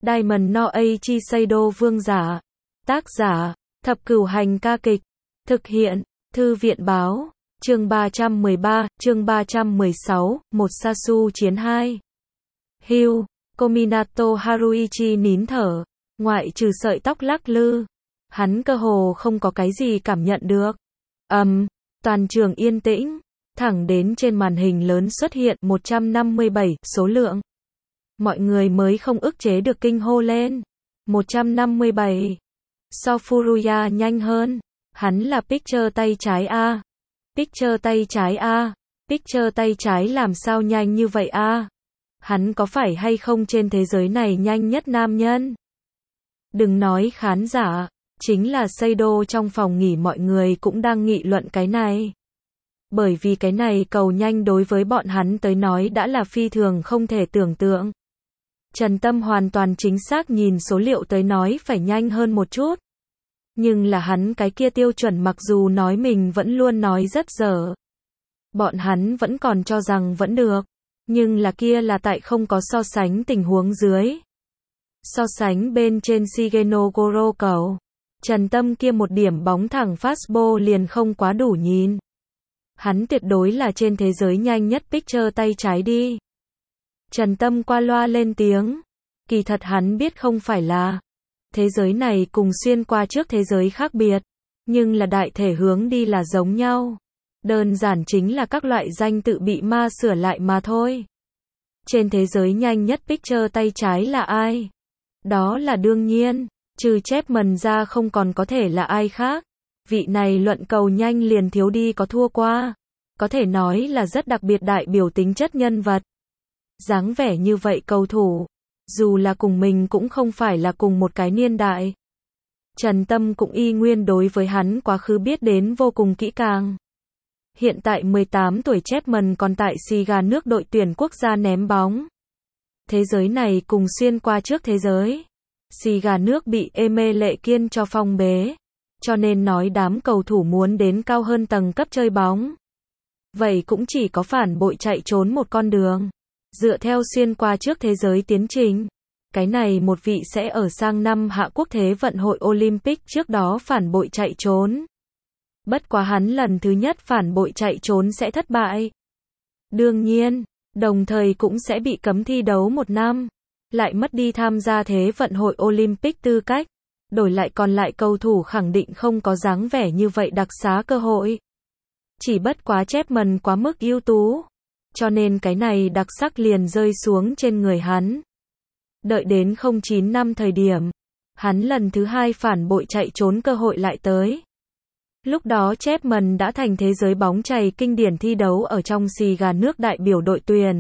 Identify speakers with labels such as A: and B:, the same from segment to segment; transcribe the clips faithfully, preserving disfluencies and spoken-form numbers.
A: Diamond no Eiichi Seido vương giả. Tác giả, Thập Cửu Hành ca kịch. Thực hiện, Thư viện báo. Chương ba trăm mười ba, chương ba trăm mười sáu, một Sasu chiến hai. Hưu, Kominato Haruichi nín thở, ngoại trừ sợi tóc lắc lư. Hắn cơ hồ không có cái gì cảm nhận được. Ầm, um, toàn trường yên tĩnh, thẳng đến trên màn hình lớn xuất hiện một trăm năm mươi bảy số lượng. Mọi người mới không ức chế được kinh hô lên. một trăm năm mươi bảy. So Furuya nhanh hơn. Hắn là Picture tay trái a. Picture tay trái a. Picture tay trái làm sao nhanh như vậy a? Hắn có phải hay không trên thế giới này nhanh nhất nam nhân? Đừng nói khán giả, chính là Seido trong phòng nghỉ mọi người cũng đang nghị luận cái này. Bởi vì cái này cầu nhanh đối với bọn hắn tới nói đã là phi thường không thể tưởng tượng. Trần Tâm hoàn toàn chính xác nhìn số liệu tới nói phải nhanh hơn một chút. Nhưng là hắn cái kia tiêu chuẩn mặc dù nói mình vẫn luôn nói rất dở. Bọn hắn vẫn còn cho rằng vẫn được. Nhưng là kia là tại không có so sánh tình huống dưới. So sánh bên trên Shigeno Goro cầu. Trần Tâm kia một điểm bóng thẳng fastball liền không quá đủ nhìn. Hắn tuyệt đối là trên thế giới nhanh nhất pitcher tay trái đi. Trần Tâm qua loa lên tiếng. Kỳ thật hắn biết không phải là. Thế giới này cùng xuyên qua trước thế giới khác biệt. Nhưng là đại thể hướng đi là giống nhau. Đơn giản chính là các loại danh tự bị ma sửa lại mà thôi. Trên thế giới nhanh nhất pitcher tay trái là ai? Đó là đương nhiên. Trừ Chapman ra không còn có thể là ai khác. Vị này luận cầu nhanh liền thiếu đi có thua qua. Có thể nói là rất đặc biệt đại biểu tính chất nhân vật. Dáng vẻ như vậy cầu thủ. Dù là cùng mình cũng không phải là cùng một cái niên đại. Trần Tâm cũng y nguyên đối với hắn quá khứ biết đến vô cùng kỹ càng. Hiện tại mười tám tuổi Chapman còn tại Siga nước đội tuyển quốc gia ném bóng. Thế giới này cùng xuyên qua trước thế giới. Siga nước bị Eme Lệ Kiên cho phong bế. Cho nên nói đám cầu thủ muốn đến cao hơn tầng cấp chơi bóng. Vậy cũng chỉ có phản bội chạy trốn một con đường. Dựa theo xuyên qua trước thế giới tiến trình. Cái này một vị sẽ ở sang năm Hạ Quốc Thế vận hội Olympic trước đó phản bội chạy trốn. Bất quá hắn lần thứ nhất phản bội chạy trốn sẽ thất bại. Đương nhiên, đồng thời cũng sẽ bị cấm thi đấu một năm. Lại mất đi tham gia Thế vận hội Olympic tư cách. Đổi lại còn lại cầu thủ khẳng định không có dáng vẻ như vậy đặc xá cơ hội. Chỉ bất quá Chapman quá mức ưu tú. Cho nên cái này đặc sắc liền rơi xuống trên người hắn. Đợi đến không chín năm thời điểm. Hắn lần thứ hai phản bội chạy trốn cơ hội lại tới. Lúc đó Chapman đã thành thế giới bóng chày kinh điển thi đấu ở trong Siga nước đại biểu đội tuyển.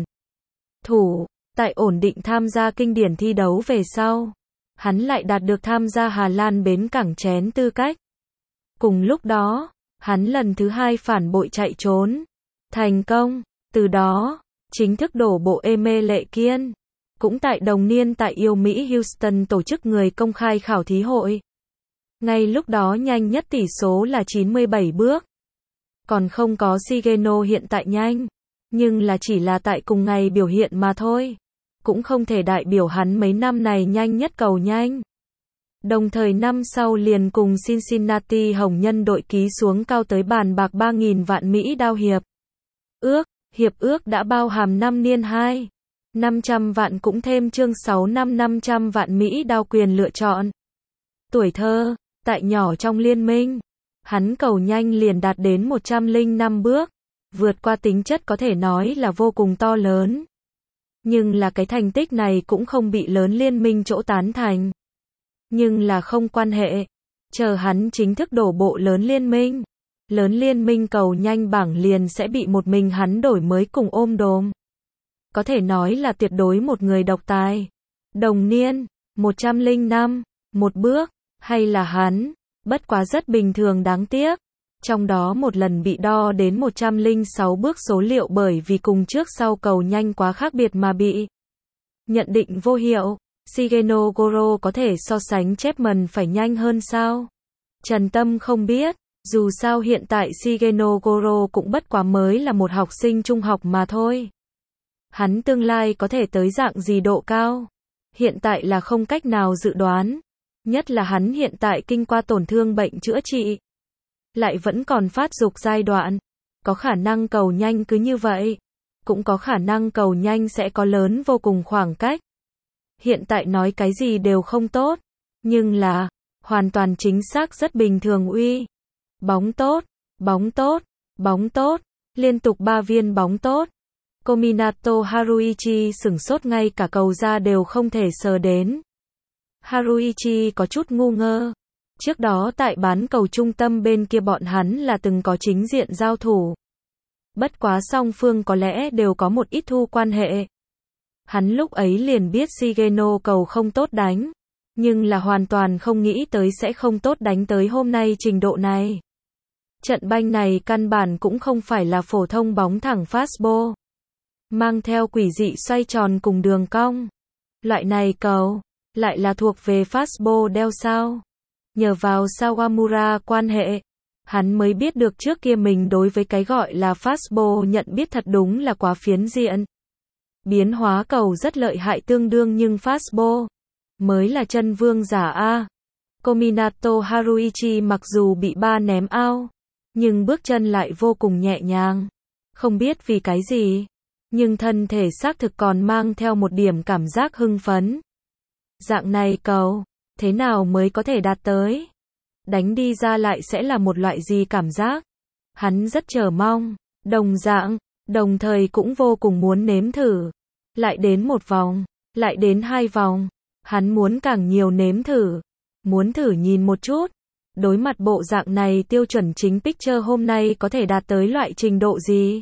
A: Thủ, tại ổn định tham gia kinh điển thi đấu về sau. Hắn lại đạt được tham gia Hà Lan bến cảng chén tư cách. Cùng lúc đó, hắn lần thứ hai phản bội chạy trốn. Thành công, từ đó, chính thức đổ bộ Eme Lệ Kiên. Cũng tại đồng niên tại yêu Mỹ Houston tổ chức người công khai khảo thí hội. Ngay lúc đó nhanh nhất tỷ số là chín mươi bảy bước. Còn không có Shigeno hiện tại nhanh. Nhưng là chỉ là tại cùng ngày biểu hiện mà thôi. Cũng không thể đại biểu hắn mấy năm này nhanh nhất cầu nhanh. Đồng thời năm sau liền cùng Cincinnati Hồng Nhân đội ký xuống cao tới bàn bạc ba nghìn vạn Mỹ đao hiệp. Ước, hiệp ước đã bao hàm năm niên hai. năm trăm vạn cũng thêm chương sáu năm năm trăm vạn Mỹ đao quyền lựa chọn. Tuổi thơ, tại nhỏ trong liên minh, hắn cầu nhanh liền đạt đến một trăm lẻ năm bước. Vượt qua tính chất có thể nói là vô cùng to lớn. Nhưng là cái thành tích này cũng không bị lớn liên minh chỗ tán thành. Nhưng là không quan hệ. Chờ hắn chính thức đổ bộ lớn liên minh. Lớn liên minh cầu nhanh bảng liền sẽ bị một mình hắn đổi mới cùng ôm đồm. Có thể nói là tuyệt đối một người độc tài. Đồng niên, một trăm lẻ năm, một bước, hay là hắn, bất quá rất bình thường đáng tiếc. Trong đó một lần bị đo đến một trăm lẻ sáu bước số liệu bởi vì cùng trước sau cầu nhanh quá khác biệt mà bị nhận định vô hiệu. Shigeno Goro có thể so sánh Chapman phải nhanh hơn sao? Trần Tâm không biết, dù sao hiện tại Shigeno Goro cũng bất quá mới là một học sinh trung học mà thôi. Hắn tương lai có thể tới dạng gì độ cao? hiện tại là không cách nào dự đoán. Nhất là hắn hiện tại kinh qua tổn thương bệnh chữa trị. Lại vẫn còn phát dục giai đoạn. Có khả năng cầu nhanh cứ như vậy. Cũng có khả năng cầu nhanh sẽ có lớn vô cùng khoảng cách. Hiện tại nói cái gì đều không tốt. Nhưng là, hoàn toàn chính xác rất bình thường uy. Bóng tốt, bóng tốt, bóng tốt. Liên tục ba viên bóng tốt. Kominato Haruichi sửng sốt ngay cả cầu ra đều không thể sờ đến. Haruichi có chút ngu ngơ. Trước đó tại bán cầu trung tâm bên kia bọn hắn là từng có chính diện giao thủ. Bất quá song phương có lẽ đều có một ít thu quan hệ. Hắn lúc ấy liền biết Shigeno cầu không tốt đánh. Nhưng là hoàn toàn không nghĩ tới sẽ không tốt đánh tới hôm nay trình độ này. Trận banh này căn bản cũng không phải là phổ thông bóng thẳng fastball. Mang theo quỷ dị xoay tròn cùng đường cong. Loại này cầu, lại là thuộc về fastball đeo sao. Nhờ vào Sawamura quan hệ, hắn mới biết được trước kia mình đối với cái gọi là fastball nhận biết thật đúng là quá phiến diện. Biến hóa cầu rất lợi hại tương đương nhưng fastball mới là chân vương giả A. Kominato Haruichi mặc dù bị ba ném out, nhưng bước chân lại vô cùng nhẹ nhàng. Không biết vì cái gì, nhưng thân thể xác thực còn mang theo một điểm cảm giác hưng phấn. Dạng này cầu, thế nào mới có thể đạt tới? Đánh đi ra lại sẽ là một loại gì cảm giác? Hắn rất chờ mong, đồng dạng, đồng thời cũng vô cùng muốn nếm thử. Lại đến một vòng, lại đến hai vòng, hắn muốn càng nhiều nếm thử, muốn thử nhìn một chút. Đối mặt bộ dạng này tiêu chuẩn chính pitcher hôm nay có thể đạt tới loại trình độ gì?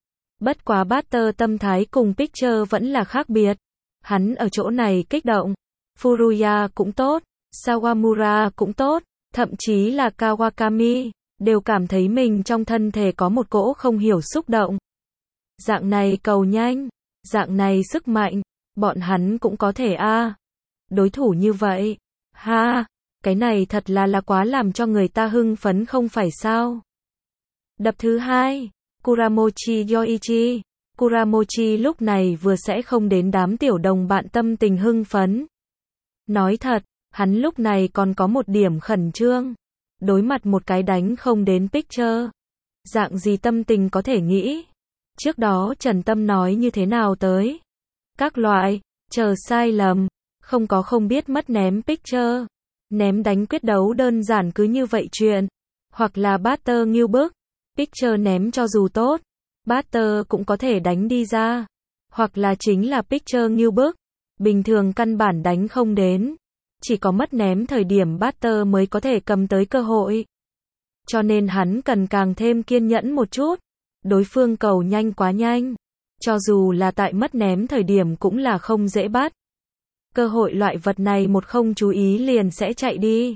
A: Bất quá batter tâm thái cùng pitcher vẫn là khác biệt. Hắn ở chỗ này kích động. Furuya cũng tốt, Sawamura cũng tốt, thậm chí là Kawakami, đều cảm thấy mình trong thân thể có một cỗ không hiểu xúc động. Dạng này cầu nhanh, dạng này sức mạnh, bọn hắn cũng có thể a. À. Đối thủ như vậy, ha, cái này thật là là quá làm cho người ta hưng phấn không phải sao. Đập thứ hai, Kuramochi Yoichi. Kuramochi lúc này vừa sẽ không đến đám tiểu đồng bạn tâm tình hưng phấn. Nói thật, hắn lúc này còn có một điểm khẩn trương. Đối mặt một cái đánh không đến pitcher. Dạng gì tâm tình có thể nghĩ. Trước đó Trần Tâm nói như thế nào tới. Các loại, chờ sai lầm, không có không biết mất ném pitcher. Ném đánh quyết đấu đơn giản cứ như vậy chuyện. Hoặc là batter nghiêu bức. Pitcher ném cho dù tốt, batter cũng có thể đánh đi ra. Hoặc là chính là pitcher nghiêu bức. Bình thường căn bản đánh không đến. Chỉ có mất ném thời điểm batter mới có thể cầm tới cơ hội. Cho nên hắn cần càng thêm kiên nhẫn một chút. Đối phương cầu nhanh quá nhanh. Cho dù là tại mất ném thời điểm cũng là không dễ bắt. Cơ hội loại vật này một không chú ý liền sẽ chạy đi.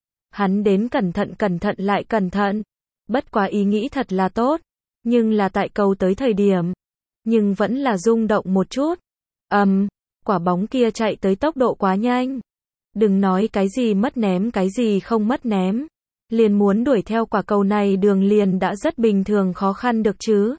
A: Hắn đến cẩn thận cẩn thận lại cẩn thận. Bất quá ý nghĩ thật là tốt. Nhưng là tại cầu tới thời điểm. Nhưng vẫn là rung động một chút. Ầm, um, quả bóng kia chạy tới tốc độ quá nhanh. Đừng nói cái gì mất ném cái gì không mất ném. Liền muốn đuổi theo quả cầu này đường liền đã rất bình thường khó khăn được chứ.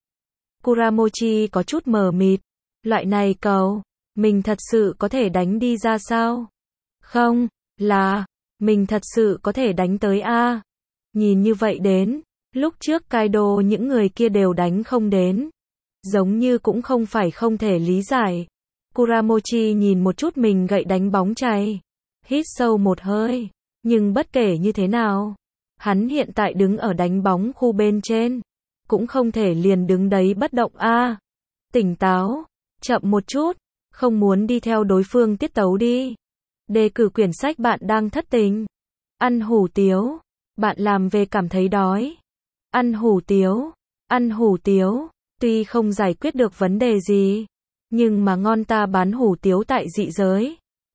A: Kuramochi có chút mờ mịt. Loại này cầu, mình thật sự có thể đánh đi ra sao? Không, là, mình thật sự có thể đánh tới A. Nhìn như vậy đến, lúc trước Kaido những người kia đều đánh không đến. Giống như cũng không phải không thể lý giải. Kuramochi nhìn một chút mình gậy đánh bóng chay. Hít sâu một hơi. Nhưng bất kể như thế nào, hắn hiện tại đứng ở đánh bóng khu bên trên. Cũng không thể liền đứng đấy bất động a. Tỉnh táo, chậm một chút, không muốn đi theo đối phương tiết tấu đi. Đề cử quyển sách bạn đang thất tình. Ăn hủ tiếu, bạn làm về cảm thấy đói. Ăn hủ tiếu, ăn hủ tiếu, tuy không giải quyết được vấn đề gì, nhưng mà ngon ta bán hủ tiếu tại dị giới.